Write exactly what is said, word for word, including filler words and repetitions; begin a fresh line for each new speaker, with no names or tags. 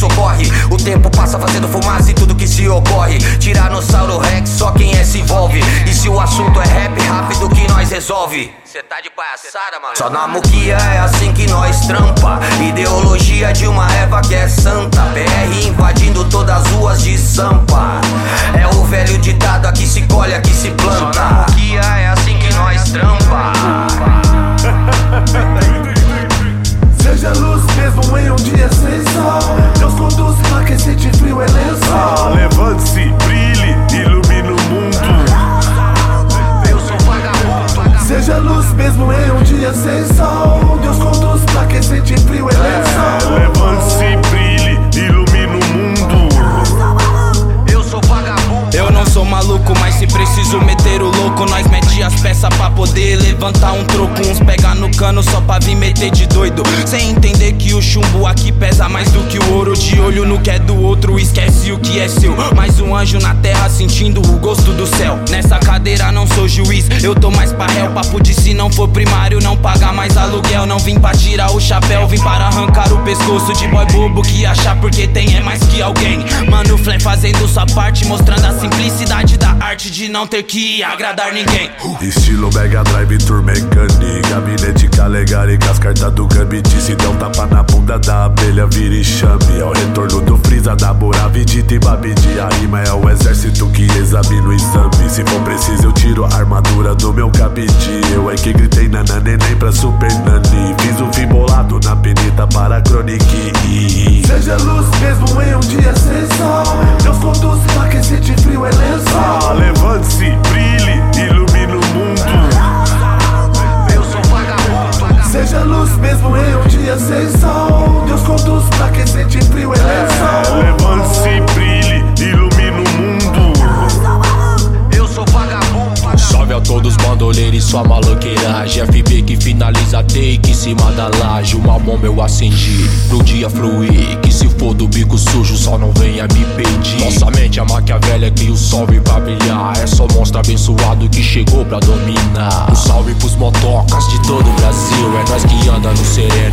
corre. O tempo passa fazendo fumaça em tudo que se ocorre. Tiranossauro Rex, só quem é se envolve. E se o assunto é rap, rápido que nós resolve. Cê tá de palhaçada, mano. Só na muquia é assim que nós trampa. Ideologia de uma Eva que é santa. B R invadindo todas as ruas de Sampa. É o velho ditado, aqui se colhe, aqui se planta. Só na muquia é assim que nós trampa.
Seja luz mesmo em um dia sem sol. Deus conduz pra quem sente frio é lençol.
Ah, levante-se, brilhe, ilumine o mundo.
Eu sou vagabundo.
Seja luz mesmo em um dia sem sol. Deus conduz pra quem sente frio é lençol.
Levante-se, brilhe, ilumine o mundo.
Eu sou vagabundo.
Eu não sou maluco, mas se preciso meter o louco, nós mete as peças pra poder levantar um troco. Uns pega no cano só pra vir meter de doido, sem entender que o chumbo aqui pesa mais do que o ouro. De olho no que é do outro, esquece o que é seu. Mais um anjo na terra sentindo o gosto do céu. Nessa cadeira não sou juiz, eu tô mais pra réu. Papo de se não for primário, não pagar mais aluguel. Não vim pra tirar o chapéu, vim para arrancar o pescoço de boy bobo que achar porque tem é mais que alguém. Mano, Flé fazendo sua parte, mostrando a simplicidade da arte de não ter que agradar ninguém.
Estilo Mega Drive, Tour Mecânica, gabinete Calegari com as cartas do Gambit. Se dá um tapa na bunda da abelha, vira e chame. É o retorno do Freeza, da Bora, Vegeta e Babidi. A rima é o exército que examina o exame. Se for preciso eu tiro a armadura do meu cabide. Eu é que gritei nana neném pra Super Nani. Fiz um fim bolado na penita para Chronique.
Seja luz mesmo em um dia sem sol. Deus conduz pra quem sente frio é lençol.
Ah, levante-se, brilhe, ilumine o mundo.
Eu sou vagabundo.
Seja luz mesmo em um dia sem sol. Deus conduz pra quem sente frio é lençol.
Levante-se, brilhe, ilumine o mundo.
Eu sou vagabundo.
Salve a todos bandoleiros e sua maloqueiragem. F B que finaliza take em cima da laje. Uma bomba eu acendi pro dia fluir. Que se for do bico sujo só não venha me pedir. Nossa mente é maquiavélica que o sol vem pra brilhar. É só monstro abençoado que chegou pra dominar. Um salve pros motocas de todo o Brasil. É nós que anda no sereno